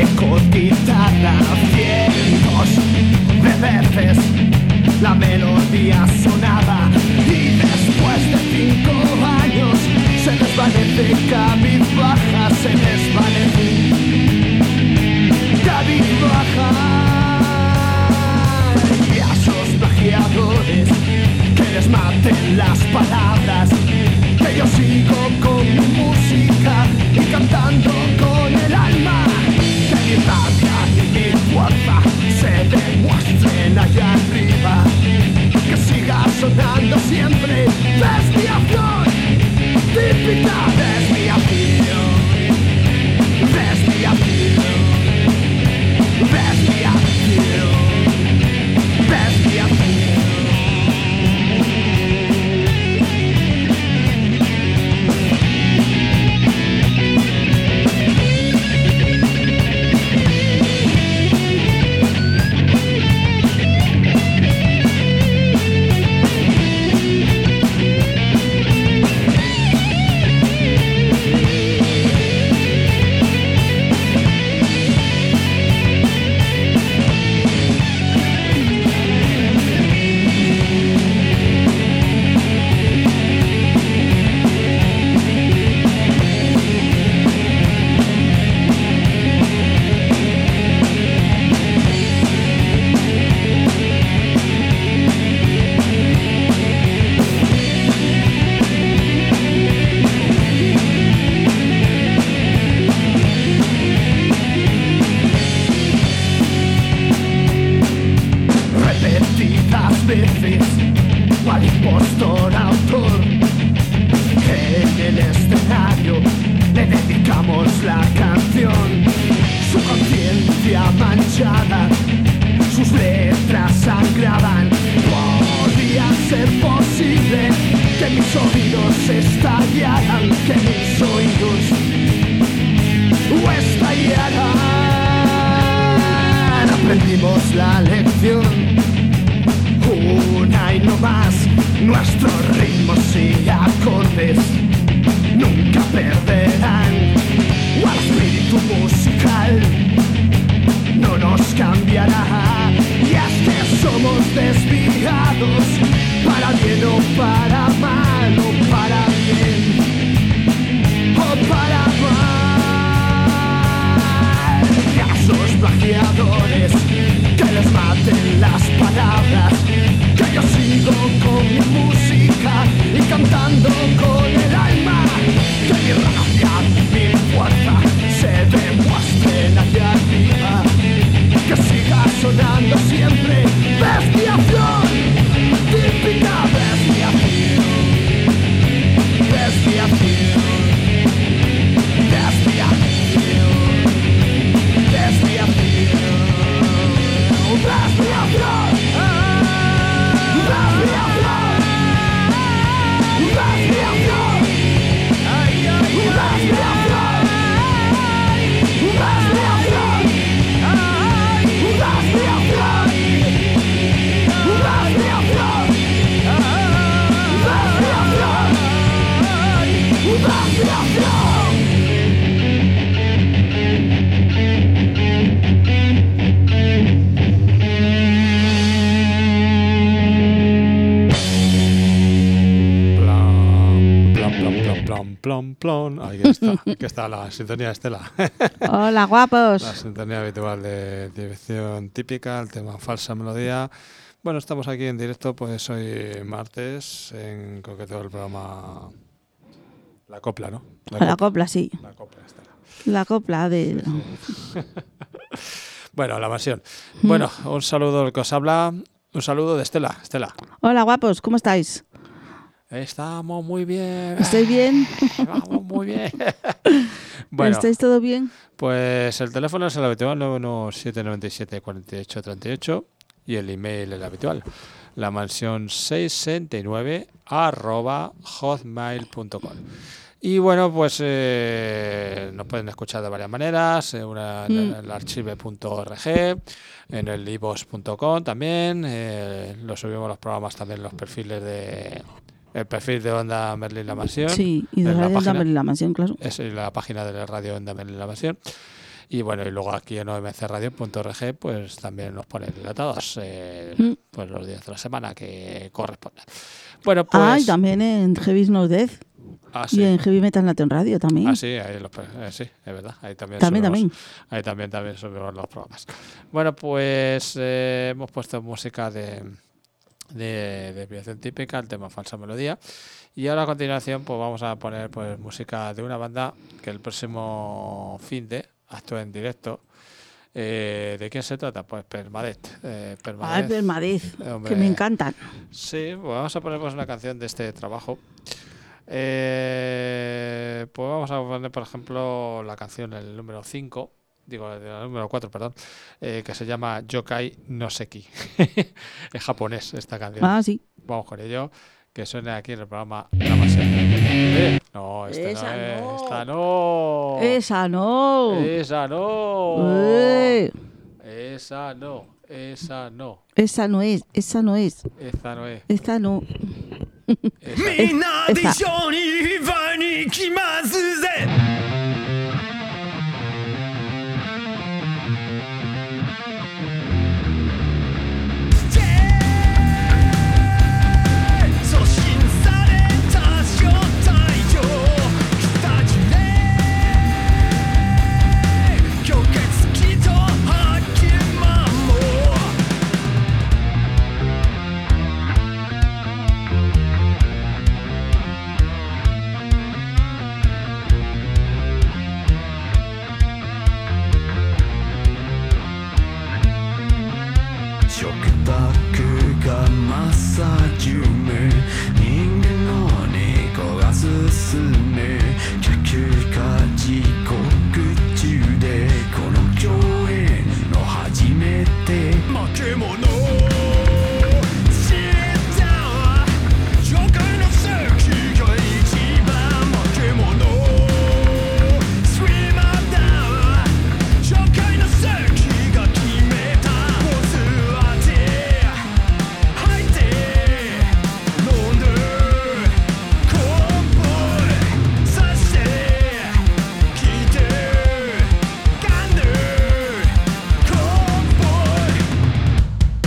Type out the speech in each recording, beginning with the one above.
con guitarra cientos de veces la melodía sonaba y después de 5 años se desvanece cabizbaja, se desvanece cabizbaja. Y a esos plagiadores que les maten las palabras, que yo sigo con mi música y cantando con el alma, que mi rabia y mi fuerza se demuestren allá arriba, que siga sonando siempre desviación típica, desviación, desviación, desviación, desviación. Veces, cual impostor autor, en el escenario le dedicamos la canción. Su conciencia manchada, sus letras sangraban. Podría ser posible que mis oídos estallaran, que mis oídos estallaran. Aprendimos la lección, una y no más, nuestros ritmos y acordes nunca perderán. O el espíritu musical no nos cambiará. Y es que somos desviados, para bien o para mal, o para bien o para mal. Y a esos plagiadores que les maten las palabras, que yo sigo con mi música y cantando con el alma, que mi rabia, mi fuerza se demuestren allá arriba, que siga sonando siempre desviación típica, desviación, desviación, desviación, desviación, desviación. Plon. Ahí está la sintonía Estela. Hola, guapos. La sintonía habitual de Dirección Típica, el tema Falsa Melodía. Bueno, estamos aquí en directo, pues hoy martes, en concreto el programa La Copla, ¿no? La copla, sí. La Copla, Estela. La copla de... Sí. Bueno, la mansión. Bueno, un saludo al que os habla. Un saludo de Estela. Estela. Hola, guapos, ¿cómo estáis? Estamos muy bien. ¿Estáis bien? Vamos muy bien. Bueno, ¿estáis todo bien? Pues el teléfono es el habitual, 91797 48 38, y el email el habitual, la mansión 669 @hotmail.com. Y bueno, pues nos pueden escuchar de varias maneras, en el archive.org, en el iVoox.com también, lo subimos los programas también en los perfiles de... El perfil de Onda Merlín La Mansión. Sí, y de Radio Onda Merlín La Mansión, claro. Es la página de la Radio Onda Merlín La Mansión. Y bueno, y luego aquí en omcradio.org pues también nos ponen enlatados pues los días de la semana que correspondan. Bueno, pues... y también en Heavy Snow Death. Sí. Y en Heavy Metal Nation Radio también. Sí, ahí sí, es verdad. Ahí también Ahí también subimos los programas. Bueno, pues hemos puesto música de desviación típica, el tema Falsa Melodía. Y ahora a continuación pues vamos a poner pues música de una banda que el próximo fin de actúa en directo. ¿De quién se trata? Pues Permadeath. Permadeath, que me encantan. Sí, pues vamos a poner pues una canción de este trabajo. Pues vamos a poner, por ejemplo, la canción, el número 5, el número 4, perdón, que se llama Yokai no Seki. Es japonés esta canción. Sí. Vamos con ello, que suene aquí en el programa Grabación. No, esta no. Esa no. Esa no. Esa no. Esa no. Esa no es. Esa no es. Esta no es. Esta no. みんなで一緒にフィバに行きますぜ送信された招待状来た事例虚血気と吐きまも食卓がマッサージュム人間の猫が進む客が時刻中でこの共演の初めて負け物知った上海の席が一番負け物スイマーだ上海の席が決めた「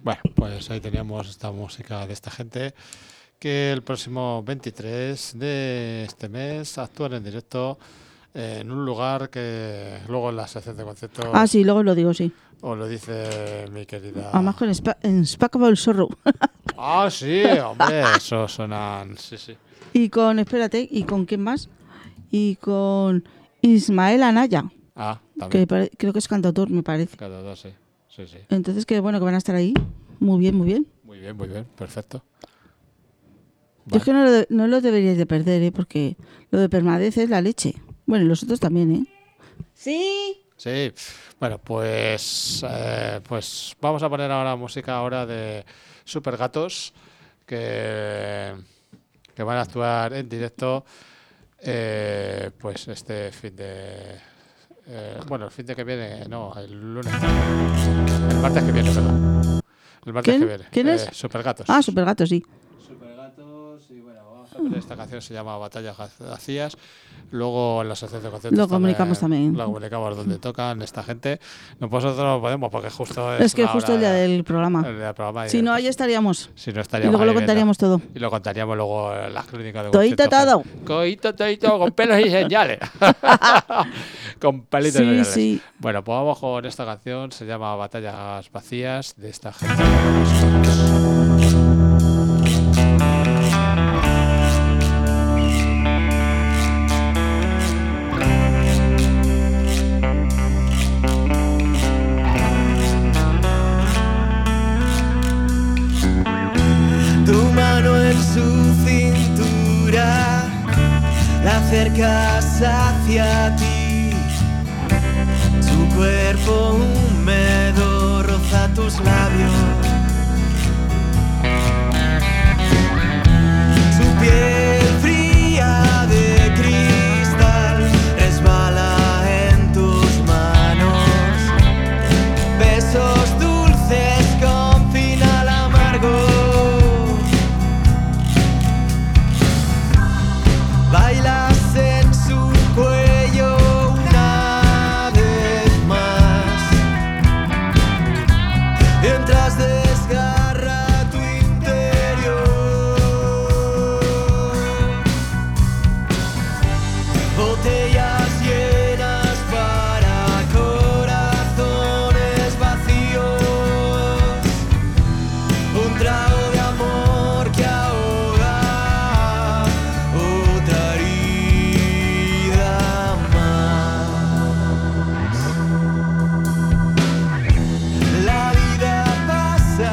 Bueno, pues ahí teníamos esta música de esta gente que el próximo 23 de este mes actúan en directo en un lugar que luego en la sección de conceptos... Ah, sí, luego lo digo, sí. Os lo dice mi querida... Además con Spackable Sorrow. Ah, sí, hombre, eso suenan... Sí, sí. Y con, espérate, ¿y con quién más? Y con Ismael Anaya. Ah, también. Que creo que es cantautor, me parece. Cantautor, sí. Sí, sí. Entonces, que bueno, que van a estar ahí. Muy bien, muy bien. Muy bien, perfecto. Yo es que no lo deberíais de perder, porque lo de Permadez es la leche. Bueno, y los otros también, ¿eh? Sí. Sí, bueno, pues vamos a poner ahora música de Supergatos que van a actuar en directo pues este fin de... el fin de que viene, no, el lunes. El martes que viene, perdón. El martes que viene. ¿Quién es? Supergatos. Ah, Supergatos, sí. Supergatos, y bueno, vamos a poner esta canción, se llama Batallas Vacías. Luego en la asociación de conciertos lo comunicamos también. Lo comunicamos donde tocan esta gente. Nosotros no podemos porque justo es que justo el día del programa. El día del programa. Si no, ahí estaríamos. Si no estaríamos. Y luego lo contaríamos todo. Y lo contaríamos luego en las crónicas de Toito todo. Coito, con pelos y señales. Con pelitos y señales. Sí. Bueno, pues vamos con esta canción. Se llama Batallas Vacías de esta gente. Su cintura la acercas hacia ti, su cuerpo húmedo roza tus labios, su piel fría de cristal resbala en tus manos, besos dulces con final amargo. Bailas en su cuello una vez más, mientras desgarra tu interior. Botellas llenas para corazones vacíos, un trago de amor que ahoga otra herida más. La vida pasa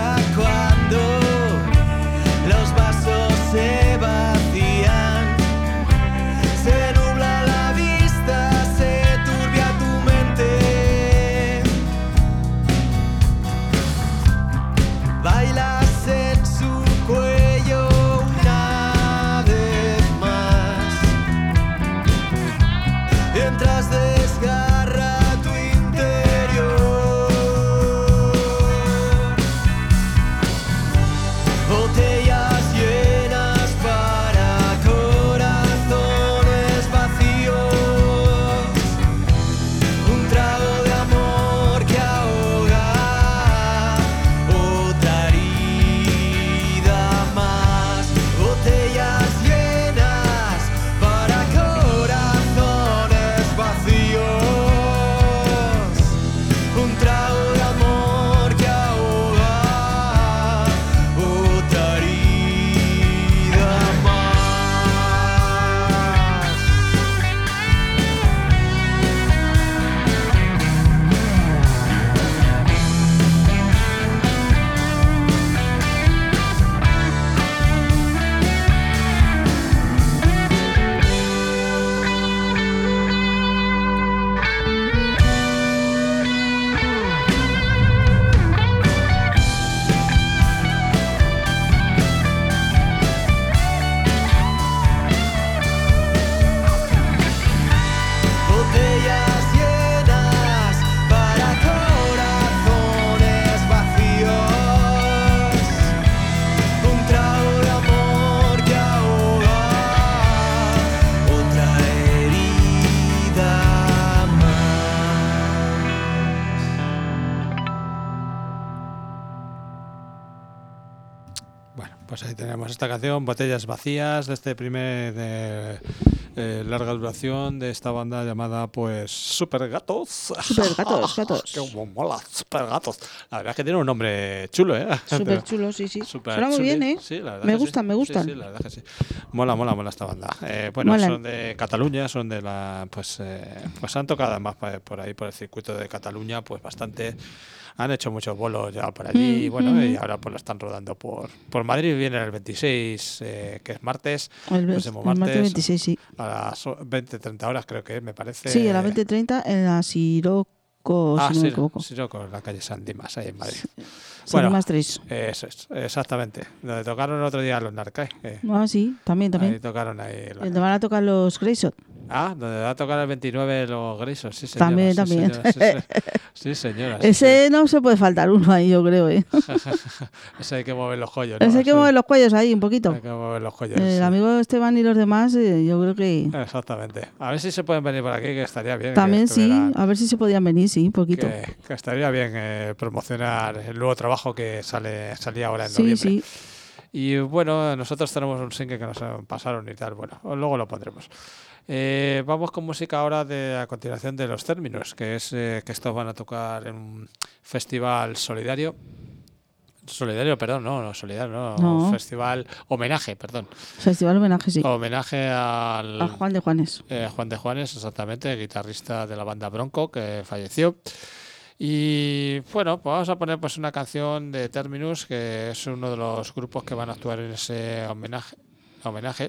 Bueno, pues ahí tenemos esta canción, Botellas Vacías, de este primer larga duración de esta banda llamada pues Super Gatos. Super Gatos, gatos. Qué mola, Super Gatos. La verdad es que tiene un nombre chulo, ¿eh? Súper chulo, sí, sí. Super Suena muy chuli. bien, ¿eh? Sí, la verdad Me que gustan, sí. me gustan. Sí, la verdad que sí. Mola esta banda. Bueno, Molan. son de Cataluña, son de la... Pues han tocado además por ahí, por el circuito de Cataluña, pues bastante... Han hecho muchos bolos ya por allí y bueno, y ahora pues lo están rodando por Madrid. Viene el 26, que es martes, El próximo martes martes, 26, sí. a las 20-30 horas creo que es, me parece. Sí, a las 20:30 en la Siroco, si no me equivoco. Siroco, en la calle San Dimas, ahí en Madrid. San Dimas 3. Eso es, exactamente. Donde tocaron el otro día los Narcai. Ah, sí, también. Ahí tocaron ahí. Donde van a tocar los Greyshot. Ah, donde va a tocar el 29 los Grisos, sí señora. También. Sí señora. Ese no se puede faltar uno ahí, yo creo, ¿eh? Ese hay que mover los cuellos, ¿no? Ese hay que mover los cuellos ahí un poquito. Hay que mover los cuellos. El amigo Esteban y los demás, yo creo que... Exactamente. A ver si se pueden venir por aquí, que estaría bien. También sí, a ver si se podían venir, sí, un poquito. Que estaría bien promocionar el nuevo trabajo que salía ahora en noviembre. Sí. Y bueno, nosotros tenemos un single que nos pasaron y tal. Bueno, luego lo pondremos. Vamos con música ahora a continuación de Los Términos, que es que estos van a tocar en un festival solidario. Solidario, perdón, no, solidario, no. Festival homenaje, perdón. Festival homenaje, sí. Homenaje a Juan de Juanes. Juan de Juanes, exactamente, guitarrista de la banda Bronco, que falleció. Y bueno, pues vamos a poner pues una canción de Terminus, que es uno de los grupos que van a actuar en ese homenaje.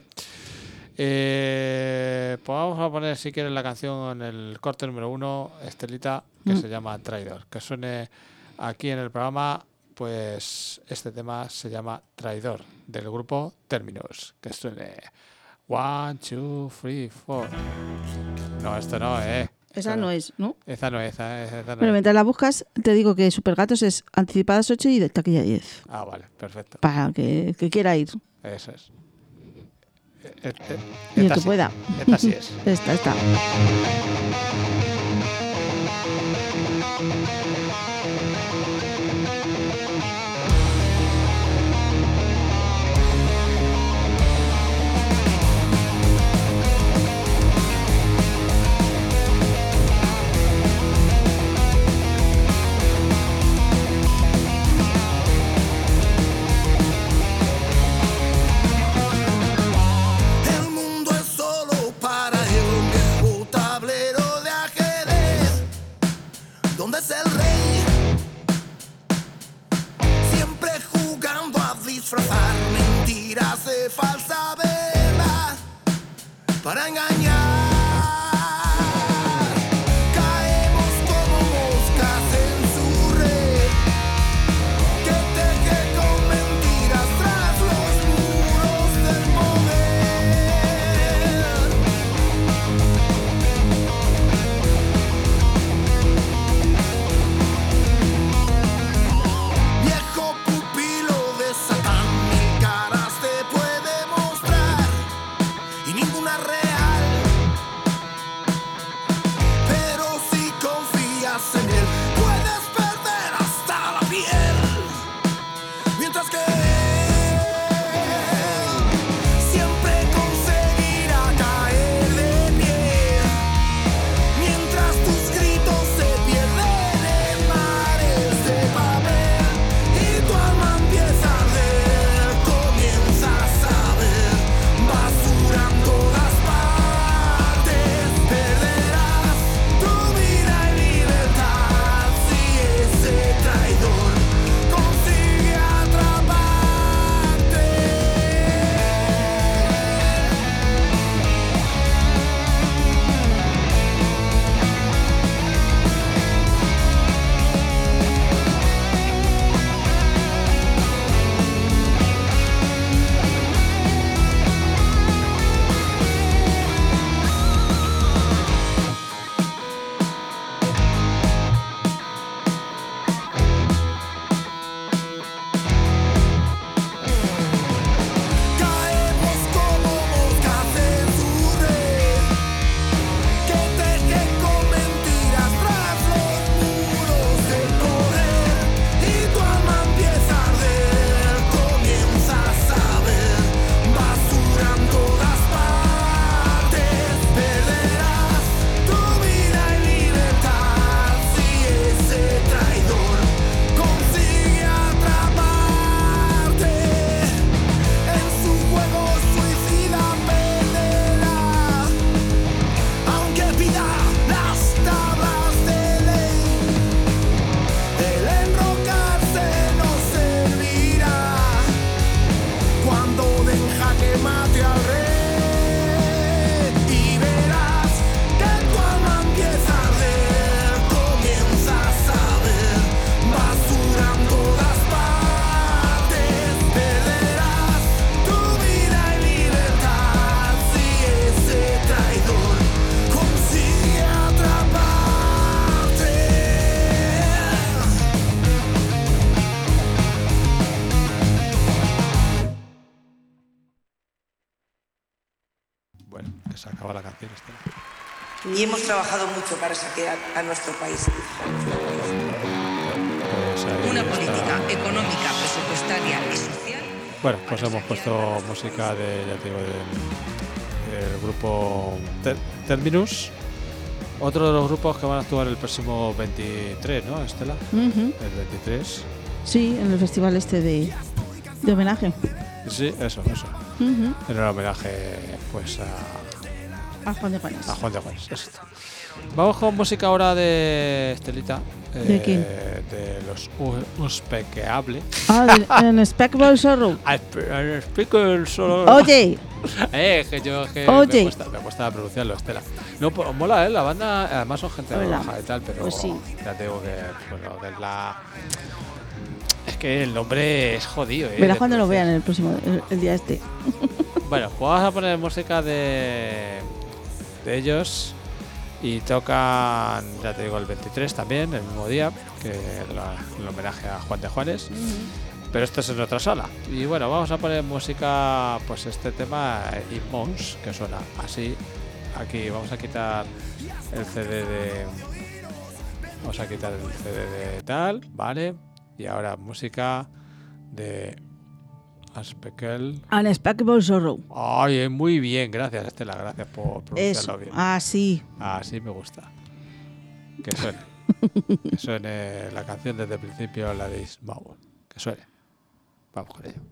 Pues vamos a poner, si quieres, la canción en el corte número 1, Estelita, que se llama Traidor. Que suene aquí en el programa, pues este tema se llama Traidor, del grupo Terminus. Que suene 1, 2, 3, 4. No, esto no, Esa no es, ¿no? Esa no es. Pero mientras la buscas, te digo que Supergatos es anticipadas 8 y de taquilla 10. Ah, vale, perfecto. Para que quiera ir. Eso es. Y el que pueda. Esta sí es. Esta. Para engañar, caemos como moscas en su red, que teje con mentiras tras los muros del poder. Viejo pupilo de Satán, mil caras te puede mostrar y ninguna real. se acaba la canción. Y hemos trabajado mucho para saquear a nuestro país. Una política económica, presupuestaria y social. Bueno, pues hemos puesto música del grupo Terminus. Otro de los grupos que van a actuar el próximo 23, ¿no, Estela? El 23. Sí, en el festival este de homenaje. Sí, eso. En el homenaje, pues a Juan de Juanes. A Juan de Juanes, exacto. Vamos con música ahora de Estelita. ¿De quién? De los Unspeakable. En Unspeakable Sorrow. Unspeakable Sorrow. Oye. Que Oye. Me cuesta pronunciarlo, Estela. No, mola, la banda, además son gente de baja y tal, pero pues sí. ya te digo que, bueno, que es que el nombre es jodido, Verás cuando lo vean el próximo, el día este. Bueno, pues vamos a poner música de ellos y tocan, ya te digo, el 23 también, el mismo día, que el homenaje a Juan de Juanes. Pero esto es en otra sala. Y bueno, vamos a poner música, pues este tema, Mons, que suena así. Aquí vamos a quitar el CD de... Vamos a quitar el CD de tal, ¿vale? Y ahora música de... Unspeakable Sorrow. Ay, muy bien, gracias Estela, gracias por pronunciarlo bien. Sí. Así me gusta. Que suene. Que suene la canción desde el principio, la de Ismael. Que suene. Vamos con ello.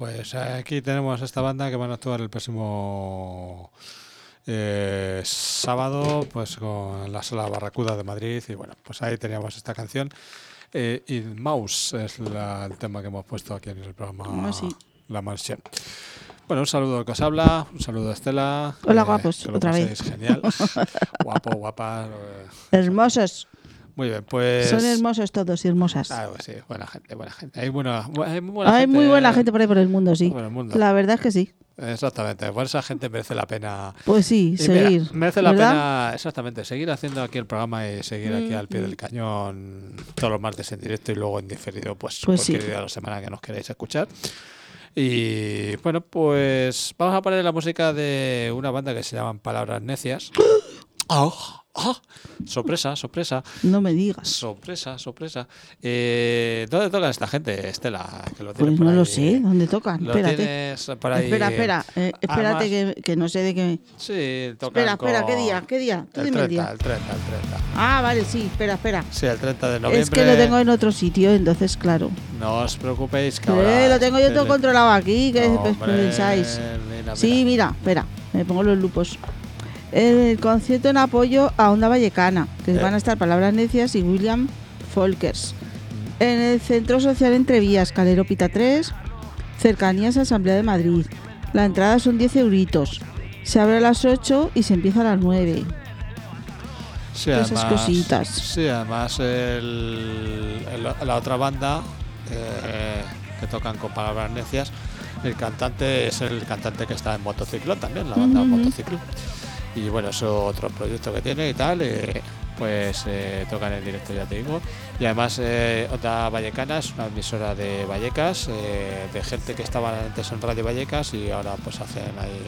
pues aquí tenemos esta banda que van a actuar el próximo sábado, pues con la Sala Barracuda de Madrid. Y bueno, pues ahí teníamos esta canción. Y Mouse es el tema que hemos puesto aquí en el programa sí. La Mansión. Bueno, un saludo al que os habla, un saludo a Estela. Hola, guapos, que lo otra paséis vez. Genial. Guapo, guapa. Hermosos. Muy bien, pues... Son hermosos todos y hermosas. Ah, pues sí, buena gente, buena gente. Hay muy buena gente por ahí por el mundo, sí. Por el mundo. La verdad es que sí. Exactamente, por esa gente merece la pena. Pues sí, Y seguir. mira, merece la ¿verdad? pena, exactamente, seguir haciendo aquí el programa y seguir aquí al pie del cañón todos los martes en directo y luego en diferido, pues cualquier sí. día de la semana que nos queráis escuchar. Y bueno, pues vamos a poner la música de una banda que se llaman Palabras Necias. Sorpresa, sorpresa. No me digas. Sorpresa, sorpresa. ¿Dónde toca esta gente, Estela? Que lo tienes Pues por no ahí. lo sé. ¿Dónde tocan? Lo Espérate. tienes por ahí. Espera. Espérate que no sé de qué. Sí, tocan Espera, con... ¿qué día? ¿Qué día? Tú El dime el 30, día. el 30. Ah, vale, sí, espera. Sí, el 30 de noviembre. Es que lo tengo en otro sitio, entonces, claro. No os preocupéis que ahora... Lo tengo yo todo controlado aquí, ¿qué No, pensáis? mira. Sí, mira, espera, me pongo los lupos. El concierto en apoyo a Onda Vallecana, que van a estar Palabras Necias y William Folkers. En el Centro Social Entrevías, Calero Pita 3, cercanías a Asamblea de Madrid. La entrada son 10 euritos. Se abre a las 8 y se empieza a las 9. Sí, Esas además, cositas. Sí, además la otra banda que tocan con Palabras Necias, el cantante es el cantante que está en Motociclo también, la banda Motociclo. Y bueno, es otro proyecto que tiene y tal, pues tocan en directo, ya te digo. Y además Onda Vallecana es una emisora de Vallecas, de gente que estaba antes en Radio Vallecas y ahora pues hacen ahí...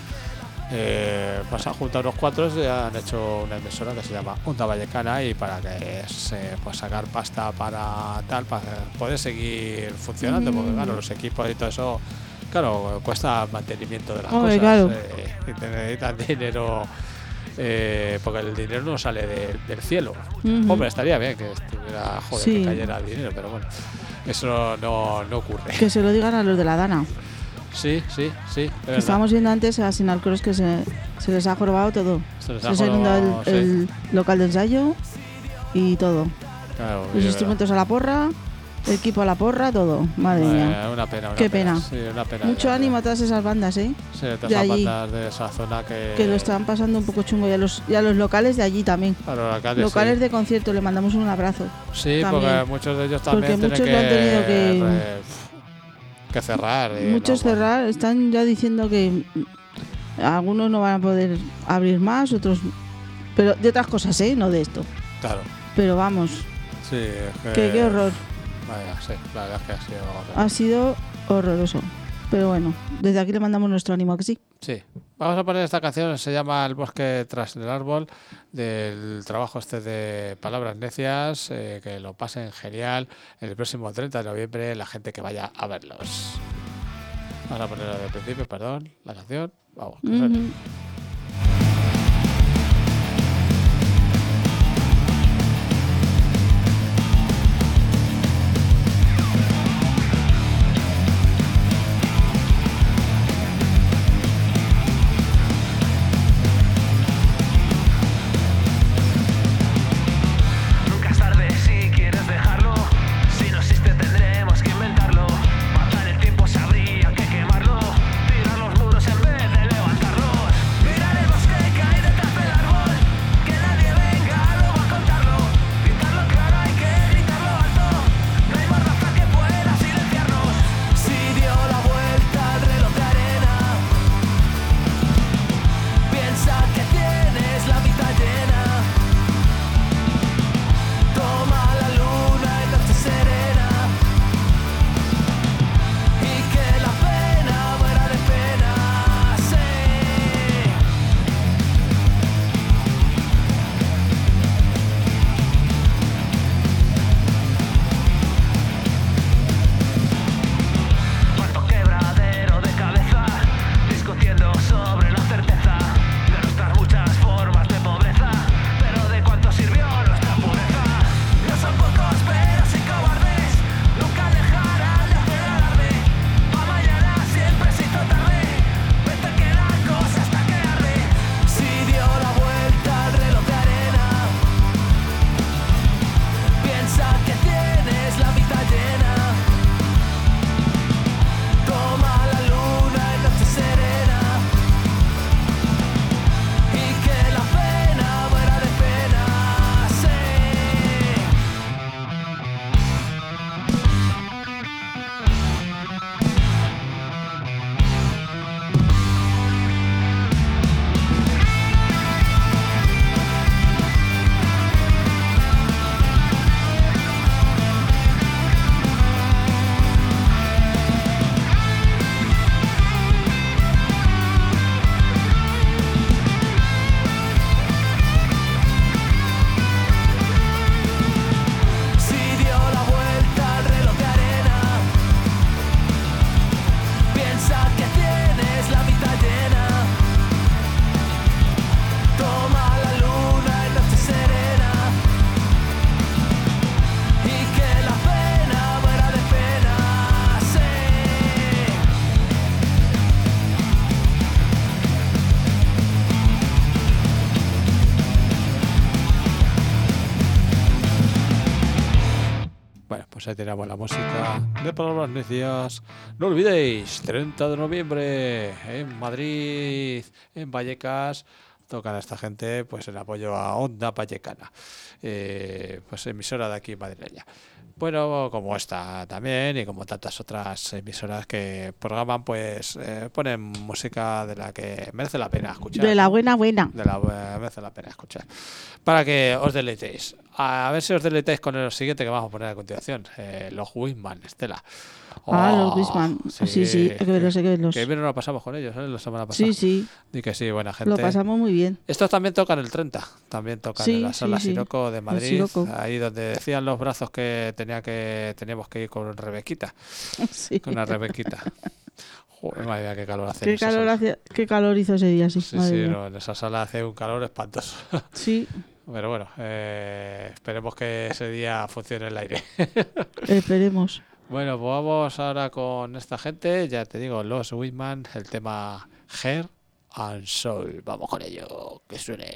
pues han juntado unos cuatro y han hecho una emisora que se llama Onda Vallecana, y para que pues sacar pasta para poder seguir funcionando, porque claro, los equipos y todo eso, claro, cuesta mantenimiento de las cosas, claro. Y te necesitan dinero, porque el dinero no sale del cielo. Hombre, estaría bien que estuviera, que cayera dinero, pero bueno, eso no ocurre. Que se lo digan a los de la Dana. Sí, Estábamos viendo antes a Sinalcros que se les ha jorobado todo. Se les ha inundado el local de ensayo y todo. Claro, los instrumentos a la porra, el equipo a la porra, todo. Madre mía. Una pena. Qué pena. Sí, una pena. Mucho ánimo a todas esas bandas, ¿eh? Sí, todas de esas allí, bandas de esa zona que lo están pasando un poco chungo. Y a los locales de allí también. Claro, locales de concierto, le mandamos un abrazo. Sí, también. porque muchos de ellos también porque muchos lo han tenido que cerrar. Muchos cerrar, están ya diciendo que algunos no van a poder abrir más, otros, pero de otras cosas, no de esto. Claro. Pero vamos. Sí, qué horror. Vaya, sí, la verdad es que ha sido horroroso. Pero bueno, desde aquí le mandamos nuestro ánimo, ¿a que sí? Sí. Vamos a poner esta canción, se llama El bosque tras el árbol, del trabajo de Palabras Necias, que lo pasen genial el próximo 30 de noviembre, la gente que vaya a verlos. Vamos a ponerlo de principio, perdón, la canción. Vamos, pues ahí tenemos la música de Palabras Necias. No olvidéis, 30 de noviembre en Madrid, en Vallecas, tocan a esta gente pues en apoyo a Onda Vallecana, pues emisora de aquí madrileña. Bueno, como esta también y como tantas otras emisoras que programan, pues ponen música de la que merece la pena escuchar. De la buena. Merece la pena escuchar. Para que os deleitéis. A ver si os deleitáis con el siguiente que vamos a poner a continuación. Los Wisman, Estela. Los Wisman. Sí, hay que verlos, Que bien nos lo pasamos con ellos, la semana pasada. Sí. Y que sí, buena gente. Lo pasamos muy bien. Estos también tocan el 30. También tocan en la sala Siroco de Madrid. Ahí donde decían los brazos que teníamos que ir con Rebequita. Sí. Con una Rebequita. Joder, madre mía, qué calor hace. Qué calor hizo ese día, sí. Sí, no, en esa sala hace un calor espantoso. Sí. Pero bueno, esperemos que ese día funcione el aire. Esperemos. Bueno, pues vamos ahora con esta gente. Ya te digo, los Wisman, el tema Hair and Soul. Vamos con ello, que suene.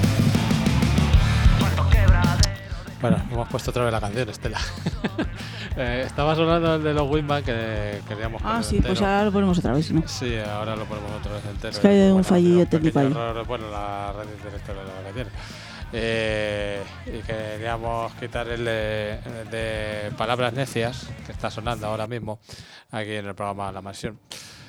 Bueno, hemos puesto otra vez la canción, Estela. Estabas hablando del de los Winman que queríamos poner Sí, entero. pues ahora lo ponemos otra vez, ¿no? Sí, ahora lo ponemos otra vez entero. Es que hay un fallillo un pequeño técnico ahí. error, bueno, la red directora de la que tiene. Y queríamos quitar el de palabras necias, que está sonando ahora mismo aquí en el programa La Mansión.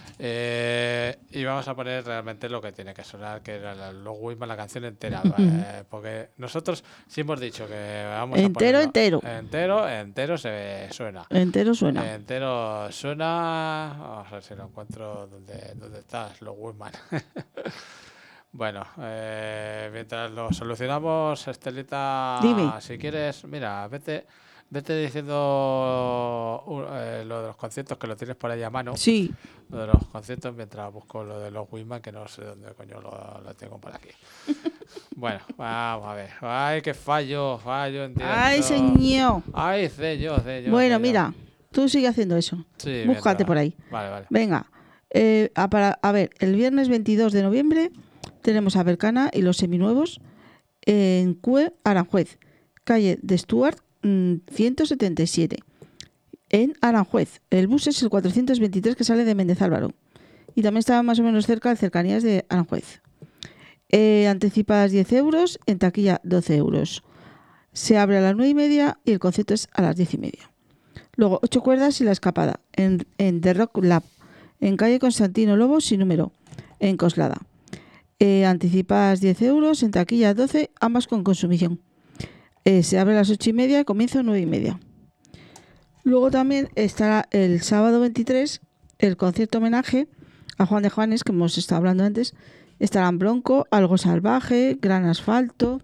Y vamos a poner realmente lo que tiene que sonar, que era los Winman, la canción entera, porque nosotros sí hemos dicho que vamos a ponerlo entero se suena. Entero suena. Entero suena. Vamos a ver si lo encuentro donde estás, los Winman. Bueno, mientras lo solucionamos, Estelita, Dime. si quieres, mira, vete diciendo lo de los conciertos, que lo tienes por ahí a mano. Sí. Lo de los conciertos, mientras busco lo de los Winman, que no sé dónde coño lo tengo por aquí. Bueno, vamos a ver. Ay, qué fallo, entiendo. Ay, señor. Ay, yo. Bueno, mira, tú sigue haciendo eso. Sí, Búscate por ahí. Vale. Venga, a ver, el viernes 22 de noviembre tenemos a Bercana y los seminuevos en CUE Aranjuez, calle de Stuart 177, en Aranjuez. El bus es el 423 que sale de Méndez Álvaro y también está más o menos cerca de cercanías de Aranjuez. Anticipadas 10 euros, en taquilla 12 euros. Se abre a las 9:30 y el concierto es a las 10:30. Luego, 8 cuerdas y la escapada en The Rock Lab, en calle Constantino Lobo, sin número, en Coslada. Anticipadas 10 euros, en taquilla 12, ambas con consumición. Se abre a las 8:30 y comienza a 9:30. Luego también estará el sábado 23 el concierto homenaje a Juan de Juanes, que hemos estado hablando antes. Estarán Bronco, Algo Salvaje, Gran Asfalto,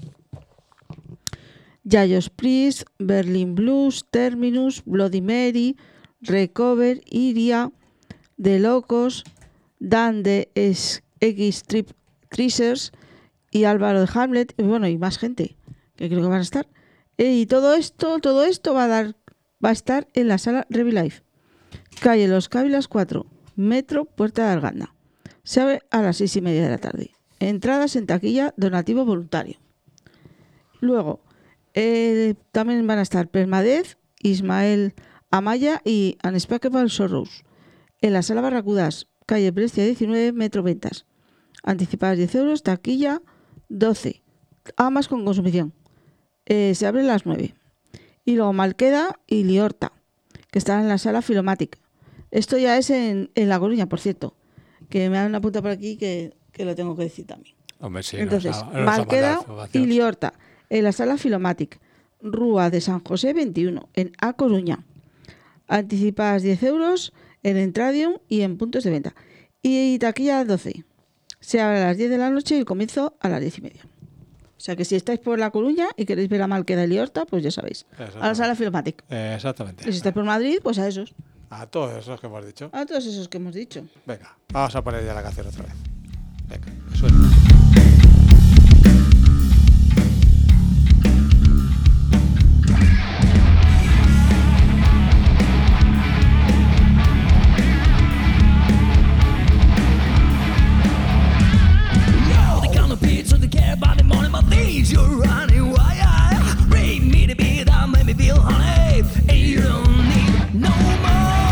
Yayos Priest, Berlin Blues, Terminus, Bloody Mary, Recover, Iria, De Locos, Dan de X-Trip Treasures y Álvaro de Hamlet, y bueno, y más gente que creo que van a estar. Y todo esto va a estar en la sala Revilife, calle Los Cávilas 4, Metro Puerta de Arganda. Se abre a las 6:30 de la tarde. Entradas en taquilla, donativo voluntario. Luego, también van a estar Permadez, Ismael Amaya y Unspeakable Sorrows en la sala Barracudas, calle Brescia 19, Metro Ventas. Anticipadas 10 euros, taquilla 12, ambas con consumición. Se abre a las 9. Y luego Malqueda y Liorta, que están en la sala Filomatic. Esto ya es en La Coruña, por cierto, que me han apuntado por aquí que lo tengo que decir también. Hombre, sí, entonces, Malqueda y Liorta en la sala Filomatic, Rúa de San José 21, en A Coruña. Anticipadas 10 euros en Entradium y en puntos de venta. Y taquilla 12. Se abre a las 10 de la noche y el comienzo a las 10:30. O sea que si estáis por La Coruña y queréis ver a Malqueda y Liorta, pues ya sabéis. A la sala Filomatic. Exactamente. Y si estáis por Madrid, pues a esos. A todos esos que hemos dicho. A todos esos que hemos dicho. Venga, vamos a poner ya la canción otra vez. Venga, que suena.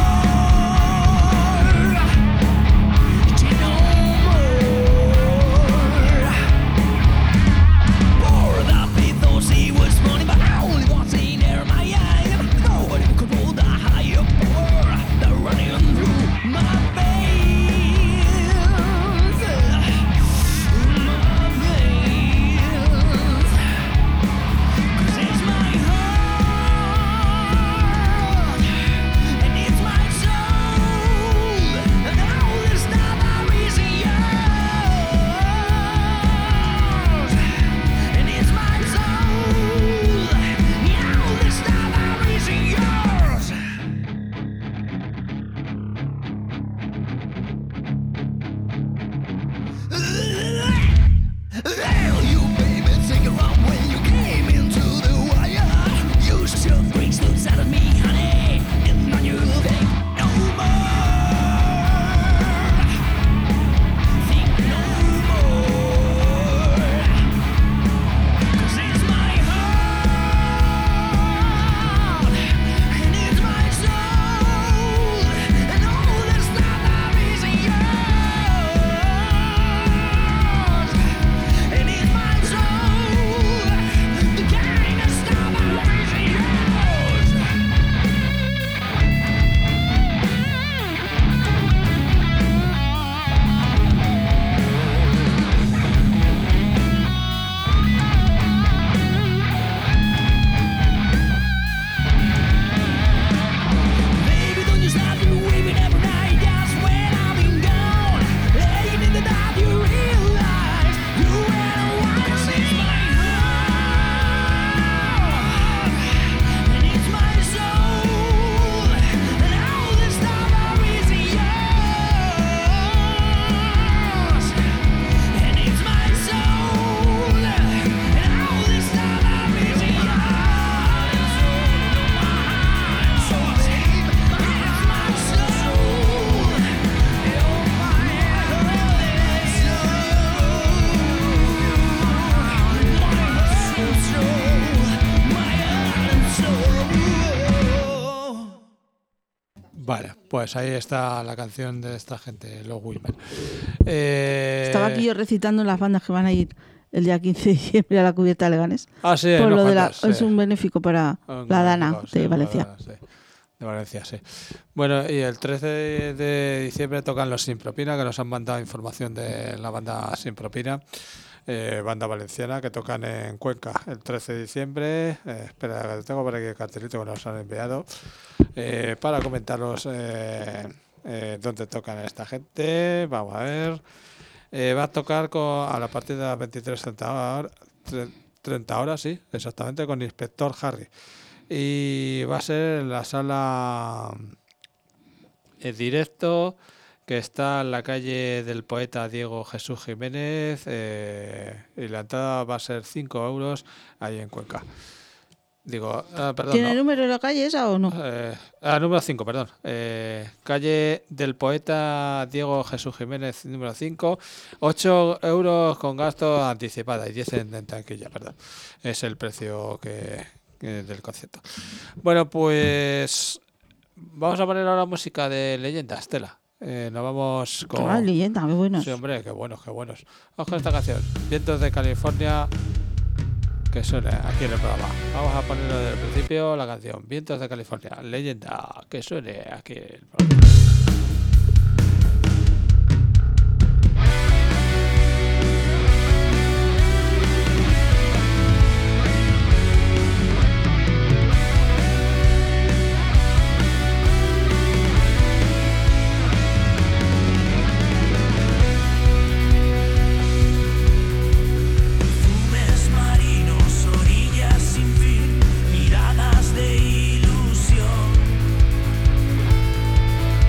No more. Vale, pues ahí está la canción de esta gente, los Women. Estaba aquí yo recitando las bandas que van a ir el día 15 de diciembre a la cubierta de Leganés. Ah, sí, por no lo de cuentas, es un benéfico para la Dana de Valencia. De Valencia, sí. Bueno, y el 13 de diciembre tocan los Sin Propina, que nos han mandado información de la banda Sin Propina, banda valenciana, que tocan en Cuenca el 13 de diciembre. Espera, tengo por aquí el cartelito que nos han enviado para comentaros dónde tocan esta gente. Vamos a ver. Va a tocar a la partir de las 23:30 horas, sí, exactamente, con Inspector Harry. Y va a ser en la sala directo, que está en la calle del poeta Diego Jesús Jiménez, y la entrada va a ser 5 euros ahí en Cuenca. Digo, perdón. ¿Tiene el número de la calle esa o no? Número 5, perdón. Calle del poeta Diego Jesús Jiménez, número 5. 8 euros con gastos anticipados y 10 en taquilla, perdón. Es el precio del concierto. Bueno, pues vamos a poner ahora música de Leyenda, Estela. Nos vamos con... ¡Qué Leyenda! ¡Qué buenos! Sí, hombre, qué buenos, qué buenos. Vamos con esta canción, Vientos de California, que suene aquí en el programa. Vamos a ponerlo desde el principio, la canción Vientos de California, Leyenda, que suene aquí en el programa. Miradas de ilusión.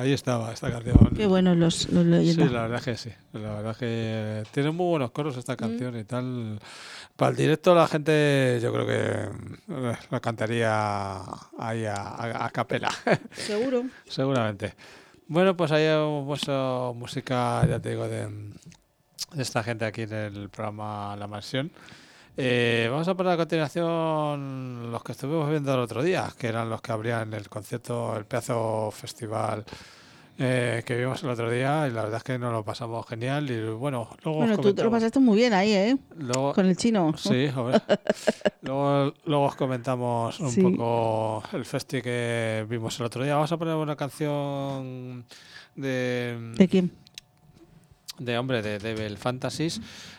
Ahí estaba esta canción. Qué buenos los Sí, Leyenda. la verdad es que sí. La verdad es que tiene muy buenos coros esta canción y tal. Para el directo la gente yo creo que la cantaría ahí a capela, Seguro. seguramente. Bueno, pues ahí hemos puesto música, ya te digo, de esta gente aquí en el programa La Mansión. Vamos a poner a continuación los que estuvimos viendo el otro día, que eran los que abrían el concierto, el pedazo festival que vimos el otro día, y la verdad es que nos lo pasamos genial. Y bueno, luego os Bueno, tú te lo comentamos. pasaste muy bien ahí, ¿eh? Luego, Con el chino. sí, joder. Luego os comentamos un Sí. poco el festi que vimos el otro día. Vamos a poner una canción ¿De quién? de Devil Fantasies,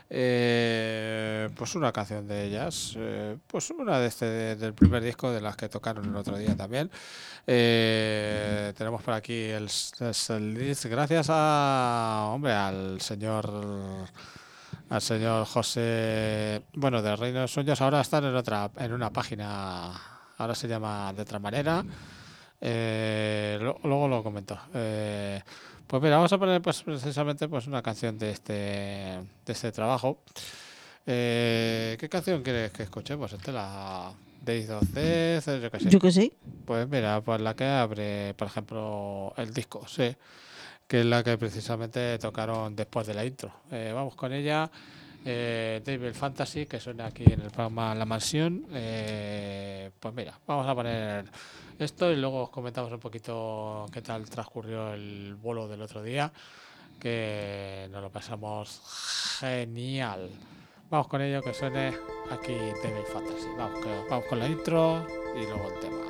pues una canción de ellas, pues una del primer disco de las que tocaron el otro día también. Tenemos por aquí el disc, gracias al señor José, bueno, del Reino de los Sueños. Ahora están en una página, ahora se llama de otra manera. Luego lo comento. Pues mira, vamos a poner pues precisamente pues una canción de este trabajo. ¿Qué canción quieres que escuchemos? La Days of Death, yo qué sé. Yo que sé. Pues mira, pues la que abre, por ejemplo, el disco, sí, que es la que precisamente tocaron después de la intro. Vamos con ella. Devil Fantasy, que suena aquí en el programa La Mansión. Pues mira, vamos a poner esto y luego os comentamos un poquito qué tal transcurrió el vuelo del otro día, que nos lo pasamos genial. Vamos con ello, que suene aquí Devil Fantasy. Vamos con la intro y luego el tema.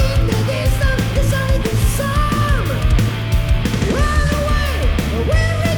Run away, where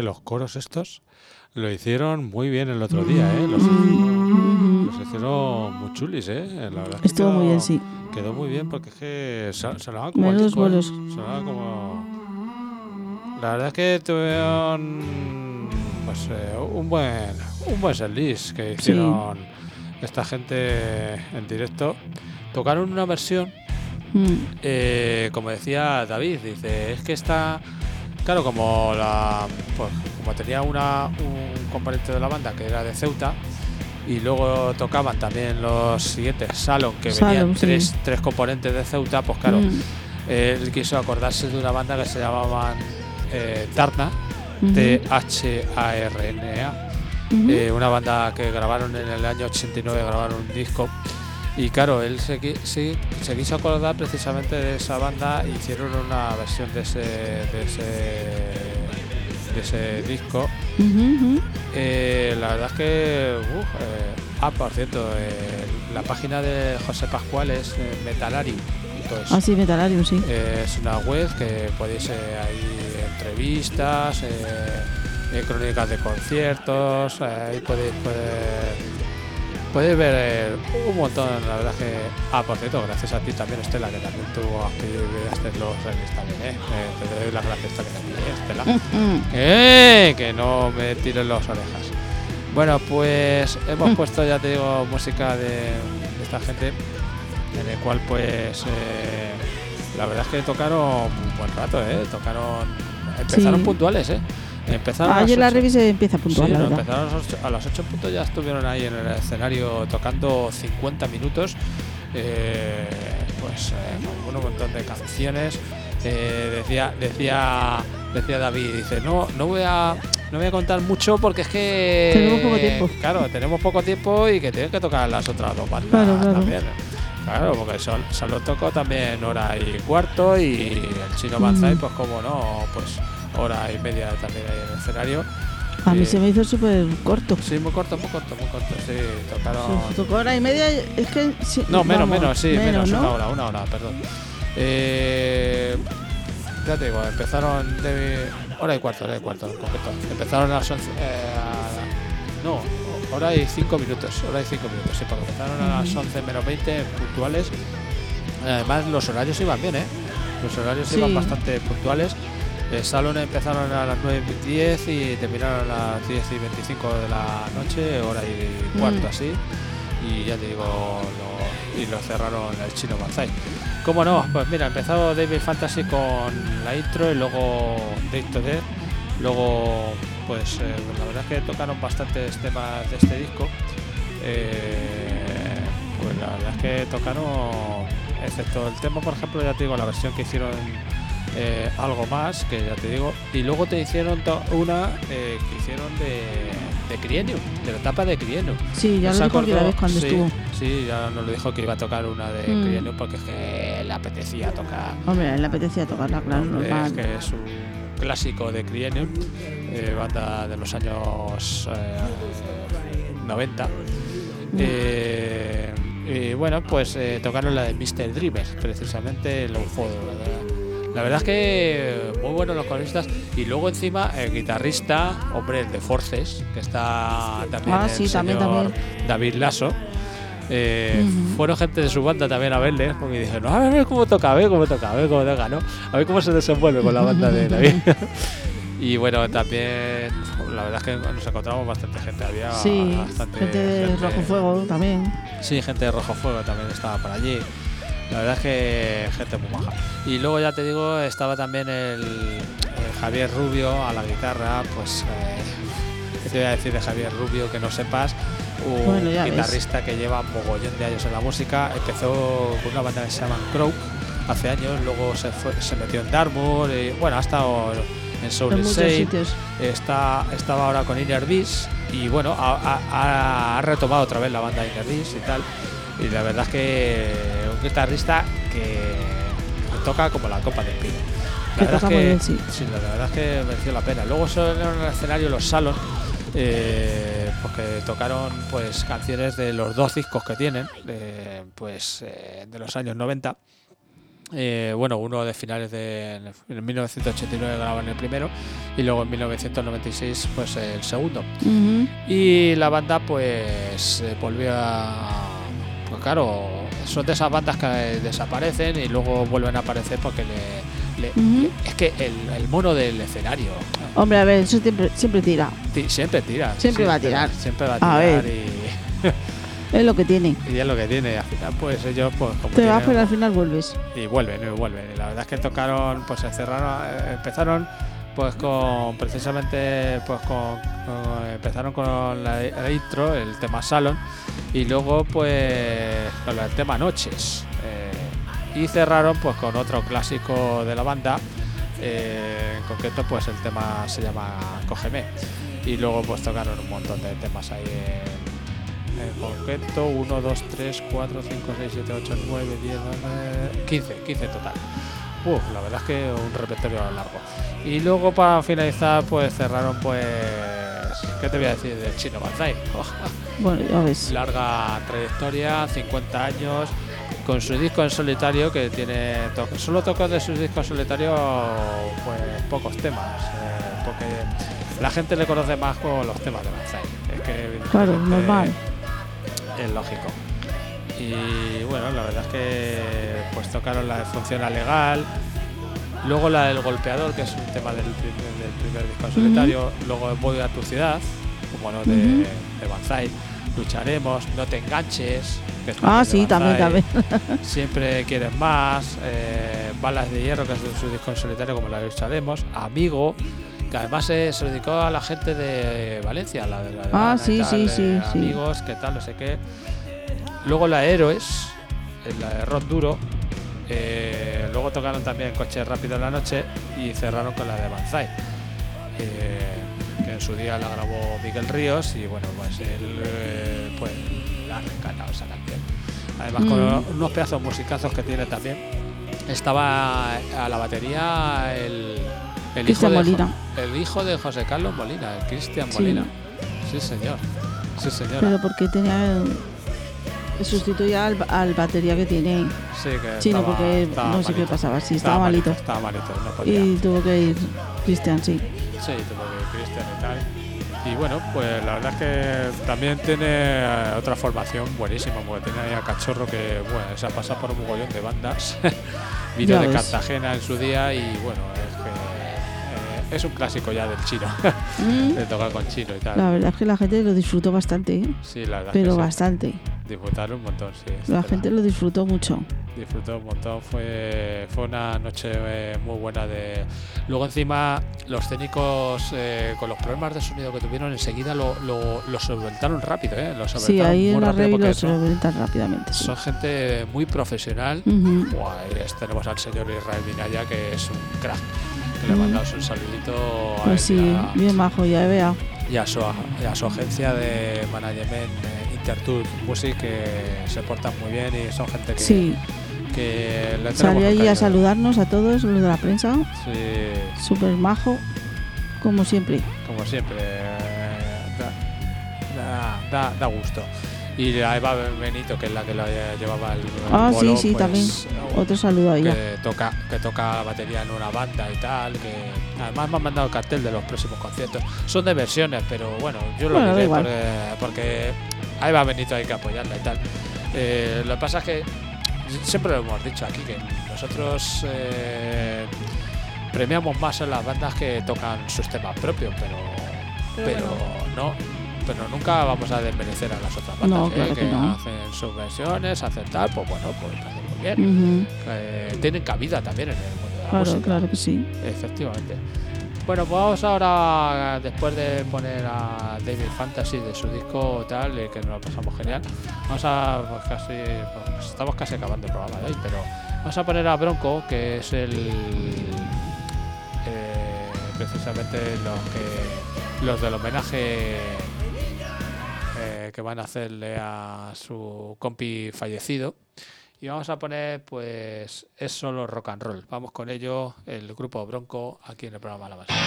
que los coros estos lo hicieron muy bien el otro día, los hicieron muy chulis, La verdad es que Estuvo muy bien, sí. Quedó muy bien porque es que sonaban como Menudos disco, bolos. sonaban como... La verdad es que tuvieron pues un buen setlist que hicieron esta gente en directo. Tocaron una versión, como decía David, dice, es que está... Claro, como como tenía un componente de la banda que era de Ceuta, y luego tocaban también los siguientes, Salon, que venían tres componentes de Ceuta, pues claro, él quiso acordarse de una banda que se llamaban Tarna, T-H-A-R-N-A, una banda que grabaron en el año 89, grabaron un disco. Y claro, él se quiso acordar precisamente de esa banda, hicieron una versión de ese disco. La verdad es que por cierto, la página de José Pascual es Metalarium. Ah, sí, Metalarium, sí. Es una web que podéis ahí entrevistas, crónicas de conciertos, ahí podéis ver un montón, la verdad que... por cierto, gracias a ti también, Estela, que también tú haces los remix también, te doy las gracias también a ti, Estela. Que no me tires las orejas. Bueno, pues hemos puesto, ya te digo, música de esta gente, en el cual pues la verdad es que tocaron un buen rato, empezaron puntuales, Empezaron ayer la revista empieza puntual, sí, la verdad. Empezaron a las 8 puntos, ya estuvieron ahí en el escenario tocando 50 minutos, con un montón de canciones. Decía David, dice, no voy a contar mucho porque es que tenemos poco tiempo. Claro, tenemos poco tiempo y que tienen que tocar las otras dos bandas también. Claro, porque solo tocó también hora y cuarto, y el Chino Banzai, pues como no, pues hora y media también ahí en el escenario. A mí se me hizo súper corto. Sí, muy corto, sí, tocaron... Se tocó hora y media, es que... Sí, no, menos, ¿no? una hora, perdón. Ya te digo, empezaron de hora y cuarto, en concreto. Empezaron a las 11... hora y 5 minutos, sí, porque empezaron a las 11 menos 20 puntuales. Además, los horarios iban bien, Los horarios iban bastante puntuales. Salón empezaron a las 9:10 y terminaron a las 10:25 de la noche, hora y cuarto así. Y ya te digo, lo cerraron el Chino Banzai. ¿Cómo no? Pues mira, empezó Devil Fantasy con la intro y luego Date to Death. Luego, pues la verdad es que tocaron bastantes temas de este disco. Pues la verdad es que tocaron, excepto el tema, por ejemplo, ya te digo, la versión que hicieron algo más, que ya te digo, y luego te hicieron una que hicieron de Crienium, de la etapa de Crienium. Sí, ya lo dijo aquella vez cuando estuvo. Sí, ya nos lo dijo que iba a tocar una de Crienium porque es que le apetecía tocar. Hombre, le apetecía tocarla, claro, normal. Es que es un clásico de Crienium, banda de los años 90. Y bueno, pues tocaron la de Mr. Dreamer, precisamente el UFO. La verdad es que muy buenos los coristas. Y luego encima el guitarrista, hombre, el de Forces, que está también el señor David Lasso. Fueron gente de su banda también a verle, porque dijeron, a ver cómo toca, ¿no? A ver cómo se desenvuelve con la banda de David. Y bueno, también la verdad es que nos encontramos bastante gente. Había bastante gente de Rojo Fuego también. Sí, gente de Rojo Fuego también estaba por allí. La verdad es que gente muy maja. Y luego ya te digo, estaba también el Javier Rubio a la guitarra. Pues ¿qué te voy a decir de Javier Rubio que no sepas? Un guitarrista que lleva mogollón de años en la música. Empezó con una banda que se llama Crow hace años, luego se metió en Dartmoor, bueno, ha estado en Soul Insane, estaba ahora con Inner Beast y bueno, ha retomado otra vez la banda Inner Beast y tal. Y la verdad es que un guitarrista que toca como la copa del pino. La verdad es que bien, sí, la verdad es que mereció la pena. Luego salieron en el escenario los Salon, porque tocaron pues canciones de los dos discos que tienen, de los años 90. Bueno, uno de finales en 1989 grabaron el primero y luego en 1996 pues el segundo. Y la banda pues volvió a... Pues claro, son de esas bandas que desaparecen y luego vuelven a aparecer porque es que el mono del escenario... Hombre, a ver, eso siempre tira. Siempre tira. Siempre va a tirar. Siempre va a tirar. A ver. Es lo que tiene. Y es lo que tiene. Al final, pues ellos, pues como te vas, pero al final vuelves. Y vuelven. Y la verdad es que tocaron, pues se cerraron, empezaron, pues con precisamente, pues empezaron con la intro, el tema Salon, y luego, pues con el tema Noches. Y cerraron, pues con otro clásico de la banda. En concreto, pues el tema se llama Cógeme. Y luego, pues tocaron un montón de temas ahí en concreto, 1, 2, 3, 4, 5, 6, 7, 8, 9, 10, 15 total. La verdad es que un repertorio largo. Y luego para finalizar pues cerraron pues... ¿Qué te voy a decir del Chino Banzai? Bueno, ya ves. Larga trayectoria, 50 años, con su disco en solitario que tiene... Solo tocó de sus discos solitarios pues pocos temas, porque la gente le conoce más con los temas de Banzai. Es que claro, normal. Es lógico. Y bueno, la verdad es que pues tocaron la de Funciona Legal, luego la del Golpeador, que es un tema del primer disco en solitario, luego Voy a tu ciudad, como no de Banzai, Lucharemos, No te enganches, que es sí, también. Siempre quieres más, Balas de hierro, que es de su disco en solitario, como la Lucharemos, Amigo, que además se dedicó a la gente de Valencia, la de sí, Amigos, qué tal, no sé qué. Luego la Héroes, la de rock duro. Luego tocaron también Coche rápido en la noche y cerraron con la de Banzai, que en su día la grabó Miguel Ríos y bueno, pues él pues la ha rescatado esa canción. Además con unos pedazos musicazos que tiene también. Estaba a la batería el hijo de José Carlos Molina, el Cristian Molina. Sí, señor. Pero porque sustituía al batería que tiene Chino, porque no sé qué pasaba, estaba malito. No podía. Y tuvo que ir Cristian, Sí, tuvo que ir Cristian y tal. Y bueno, pues la verdad es que también tiene otra formación buenísima, porque tiene ahí a Cachorro que, bueno, se ha pasado por un mogollón de bandas. Vino de Cartagena en su día y bueno, es que es un clásico ya del Chino, de tocar con Chino y tal. La verdad es que la gente lo disfrutó bastante, ¿eh? Sí, la verdad. Pero que bastante. Disfrutaron un montón, sí. La gente lo disfrutó mucho. Disfrutó un montón, fue una noche muy buena de... Luego encima los técnicos con los problemas de sonido que tuvieron enseguida lo solventaron rápido, Sí, ahí en la rey lo solventan rápidamente. Son gente muy profesional. Tenemos al señor Israel Minaya, que es un crack. Le mandamos un saludito a pues sí, bien majo, ya vea. Y a su agencia de management Intertour Music, que se portan muy bien y son gente que le salió allí a saludarnos a todos los de la prensa. Sí. Súper majo, como siempre. Da gusto. Y a Eva Benito, que es la que lo llevaba el bolo, sí, pues, también. Otro saludo a ella. Que toca la batería en una banda y tal. Que además me han mandado el cartel de los próximos conciertos. Son de versiones, pero bueno, yo lo diré porque a Eva Benito hay que apoyarla y tal. Lo que pasa es que siempre lo hemos dicho aquí, que nosotros premiamos más a las bandas que tocan sus temas propios, pero nunca vamos a desmerecer a las otras bandas que hacen sus versiones, hacen tal, pues bueno, pues parece muy bien. Tienen cabida también en el mundo de la música. Claro que sí. Efectivamente. Bueno, pues vamos ahora, después de poner a David Fantasy de su disco tal, que nos lo pasamos genial, vamos a, pues estamos casi acabando el programa de hoy, pero vamos a poner a Bronco, que es precisamente los del homenaje que van a hacerle a su compi fallecido. Y vamos a poner, pues, Es solo rock and roll. Vamos con ello, el grupo Bronco, aquí en el programa La Base.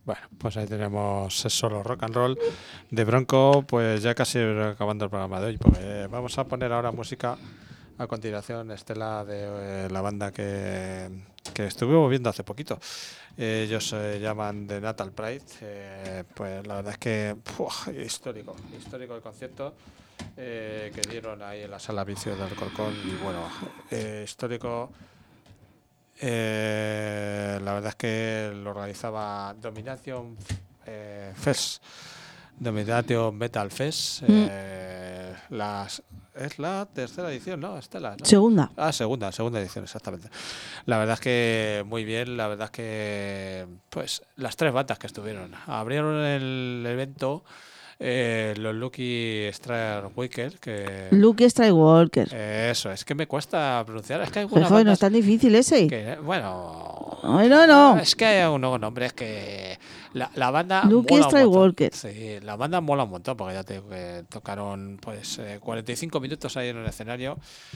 Bueno, pues ahí tenemos Es Solo Rock and Roll de Bronco, pues ya casi acabando el programa de hoy, porque vamos a poner ahora música a continuación, Estela, de la banda que estuvimos viendo hace poquito. Ellos se llaman The Natal Pride, pues la verdad es que histórico el concierto que dieron ahí en la Sala Vicio del Alcorcón, y bueno, histórico. La verdad es que lo organizaba Domination Metal Fest. Es la tercera edición, ¿no? Estela, ¿no? Segunda. Segunda edición, exactamente. La verdad es que muy bien, la verdad es que pues las 3 bandas que estuvieron abrieron el evento. Los Lucky Strikewalker, Lucky Strikewalker. Eso, es que me cuesta pronunciar. Es que hay algunas Joder, no bandas es tan difícil ese. que, bueno, No. es que hay un nuevo nombre, es que la banda Lucky mola un montón. Strikewalker. Sí, la banda mola un montón, porque ya te digo que tocaron pues 45 minutos ahí en el escenario.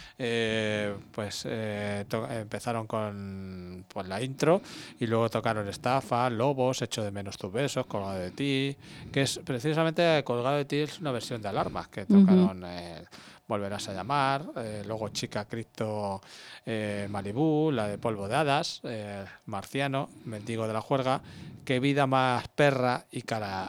Empezaron con pues, la intro, y luego tocaron Estafa, Lobos, Echo de menos tus besos, Colgado de ti, que es precisamente Colgado de ti, es una versión de Alarma que tocaron. Volverás a llamar, luego Chica Cripto, Malibú, la de Polvo de Hadas, Marciano, Mendigo de la Juerga, Qué vida más perra y cara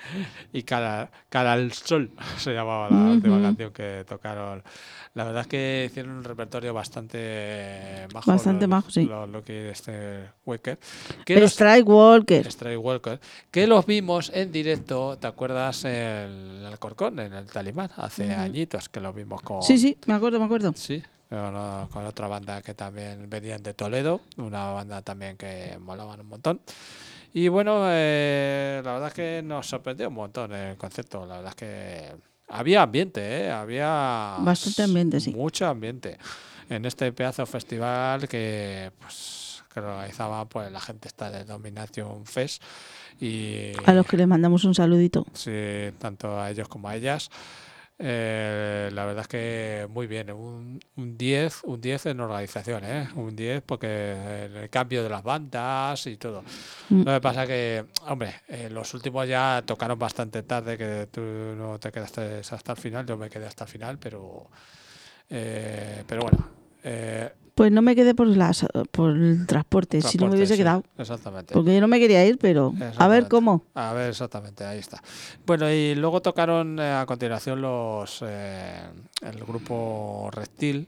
al sol se llamaba la última canción que tocaron. La verdad es que hicieron un repertorio bastante majo. Majo, sí. Los Lucky Strikewalker. Strikewalker. Que los vimos en directo, ¿te acuerdas? En el Alcorcón, en el Talimán, hace añitos que los vimos con... Sí, me acuerdo. Sí, con otra banda que también venían de Toledo, una banda también que molaban un montón. Y bueno, la verdad es que nos sorprendió un montón el concepto. La verdad es que había ambiente, había bastante ambiente, sí. Mucho ambiente en este pedazo festival que organizaba pues la gente está de Domination Fest, y a los que les mandamos un saludito. Sí, tanto a ellos como a ellas. La verdad es que muy bien, un 10 en organización, un 10 porque el cambio de las bandas y todo. Lo que pasa que, hombre, los últimos ya tocaron bastante tarde, que tú no te quedaste hasta el final, yo me quedé hasta el final, pero bueno. Pues no me quedé por el transporte, si no me hubiese quedado. Exactamente. Porque yo no me quería ir, pero a ver cómo. A ver, exactamente, ahí está. Bueno, y luego tocaron a continuación el grupo Reptile,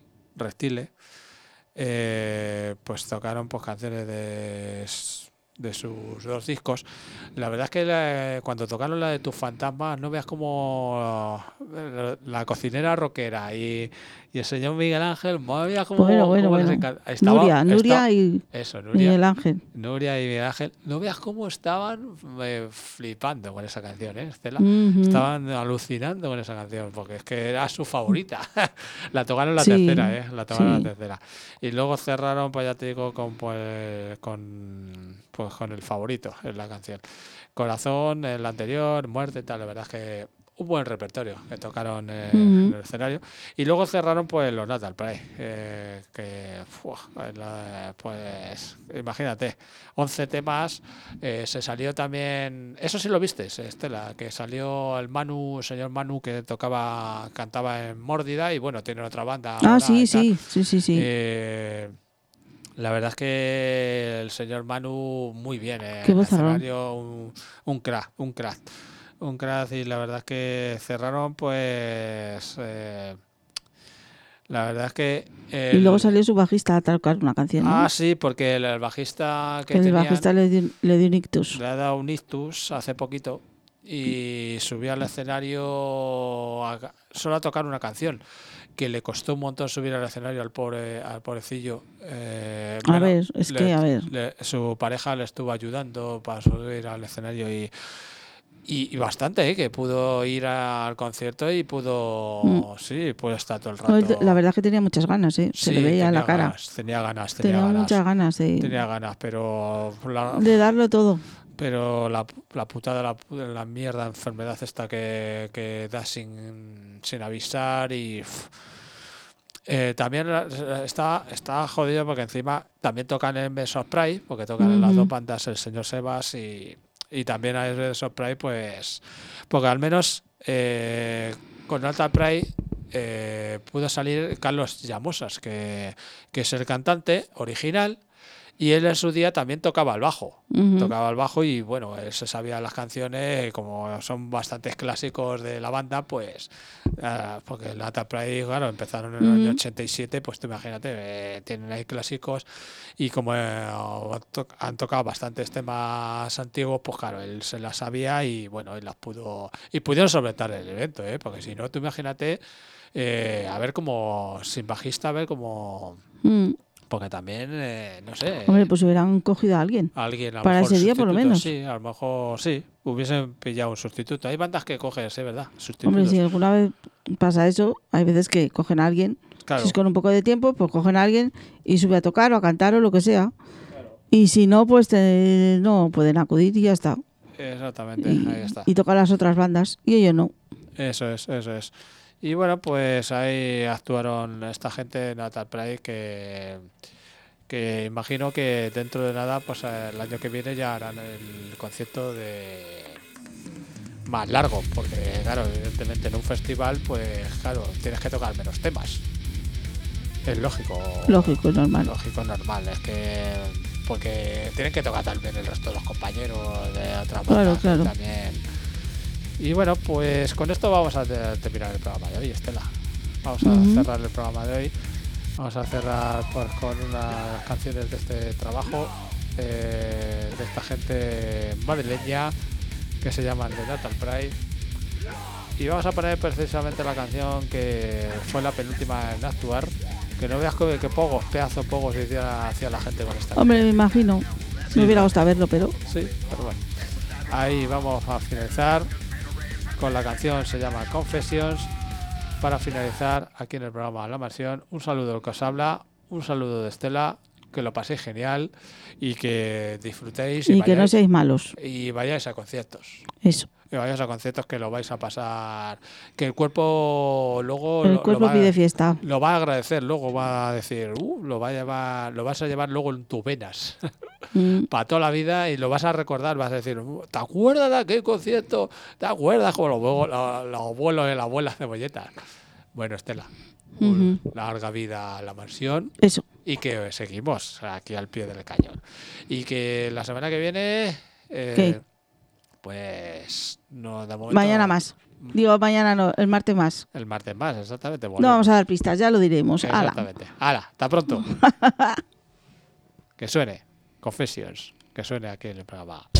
pues tocaron pues canciones de sus 2 discos. La verdad es que cuando tocaron la de Tus Fantasmas, no veas como la cocinera rockera y el señor Miguel Ángel, no veas como... Bueno. Nuria y Miguel Ángel. Nuria y Miguel Ángel, no veas cómo estaban flipando con esa canción, Estela. Estaban alucinando con esa canción, porque es que era su favorita. La tocaron la tercera, la tercera. Y luego cerraron, pues ya te digo, con el favorito en la canción. Corazón, el anterior, Muerte, tal. La verdad es que un buen repertorio que tocaron en el escenario. Y luego cerraron pues los Natal Pride, pues imagínate, 11 temas. Se salió también, eso sí lo viste, Estela, que salió el señor Manu, que cantaba en Mórdida, y bueno, tiene otra banda. Sí. La verdad es que el señor Manu muy bien, en el escenario, un crack, y la verdad es que cerraron pues la verdad es que y luego salió su bajista a tocar una canción, ¿no? Sí, porque el bajista el bajista le dio un ictus. Le ha dado un ictus hace poquito y subió al escenario solo a tocar una canción, que le costó un montón subir al escenario al pobrecillo. Su pareja le estuvo ayudando para subir al escenario y bastante, que pudo ir al concierto y pudo estar todo el rato. La verdad es que tenía muchas ganas, se le veía la cara. Tenía ganas. Muchas ganas. Tenía ganas, pero de darlo todo. Pero la putada, la mierda enfermedad esta que da sin avisar y... también está jodido porque encima también tocan en Besos Pride, porque tocan en las 2 bandas el señor Sebas y Y también a Birds of Prey, pues, porque al menos con Natal Pride pudo salir Carlos Llamosas, que es el cantante original, y él en su día también tocaba el bajo. Tocaba el bajo y bueno, él se sabía las canciones, como son bastantes clásicos de la banda, pues porque el Natal Pride, claro, empezaron en el año 87, pues tú imagínate, tienen ahí clásicos, y como han tocado bastantes temas antiguos, pues claro, él se las sabía y bueno, y pudieron solventar el evento, porque si no, tú imagínate, a ver como sin bajista, a ver como... Porque también, no sé... Hombre, pues hubieran cogido a alguien. Alguien, a lo para mejor ese día, por lo sustituto, menos. Sí, a lo mejor sí. Hubiesen pillado un sustituto. Hay bandas que cogen, es verdad, sustitutos. Hombre, si alguna vez pasa eso, hay veces que cogen a alguien. Claro. Si es con un poco de tiempo, pues cogen a alguien y sube a tocar o a cantar o lo que sea. Claro. Y si no, pues no pueden acudir y ya está. Exactamente, ahí está. Y tocan las otras bandas y ellos no. Eso es. Y bueno, pues ahí actuaron esta gente de Natal Pride que imagino que dentro de nada, pues el año que viene ya harán el concierto más largo, porque claro, evidentemente en un festival, pues claro, tienes que tocar menos temas. Es lógico. Lógico, normal. Lógico, normal. Es que porque tienen que tocar también el resto de los compañeros de otras bandas claro. también. Y bueno, pues con esto vamos a terminar el programa de hoy, Estela. Vamos a cerrar el programa de hoy. Vamos a cerrar pues, con unas canciones de este trabajo de esta gente madrileña que se llaman The Natal Pride. Y vamos a poner precisamente la canción que fue la penúltima en actuar. Que no veas que pedazo pogos hacía la gente con esta. Hombre, me imagino. Sí, me hubiera gustado verlo, pero... Sí, pero bueno. Ahí vamos a finalizar con la canción, se llama Confessions. Para finalizar aquí en el programa La Mansión, un saludo al que os habla, un saludo de Estela, que lo paséis genial y que disfrutéis y que no seáis malos. Y vayáis a conciertos. Eso. Que vayáis a conciertos, que lo vais a pasar, que el cuerpo luego el cuerpo pide fiesta. Lo va a agradecer, luego va a decir, lo vas a llevar luego en tus venas para toda la vida y lo vas a recordar, vas a decir, ¿te acuerdas de aquel concierto? ¿Te acuerdas como los abuelos y las abuelas cebolletas? Bueno, Estela, larga vida a La Mansión. Eso. Y que seguimos aquí al pie del cañón. Y que la semana que viene... ¿Qué? Pues no, de momento. Mañana más. Digo, mañana no, el martes más. El martes más, exactamente. No vamos a dar pistas, ya lo diremos. Exactamente. ¡Hala! Hasta pronto. Que suene. Confessions. Que suene aquí en el programa.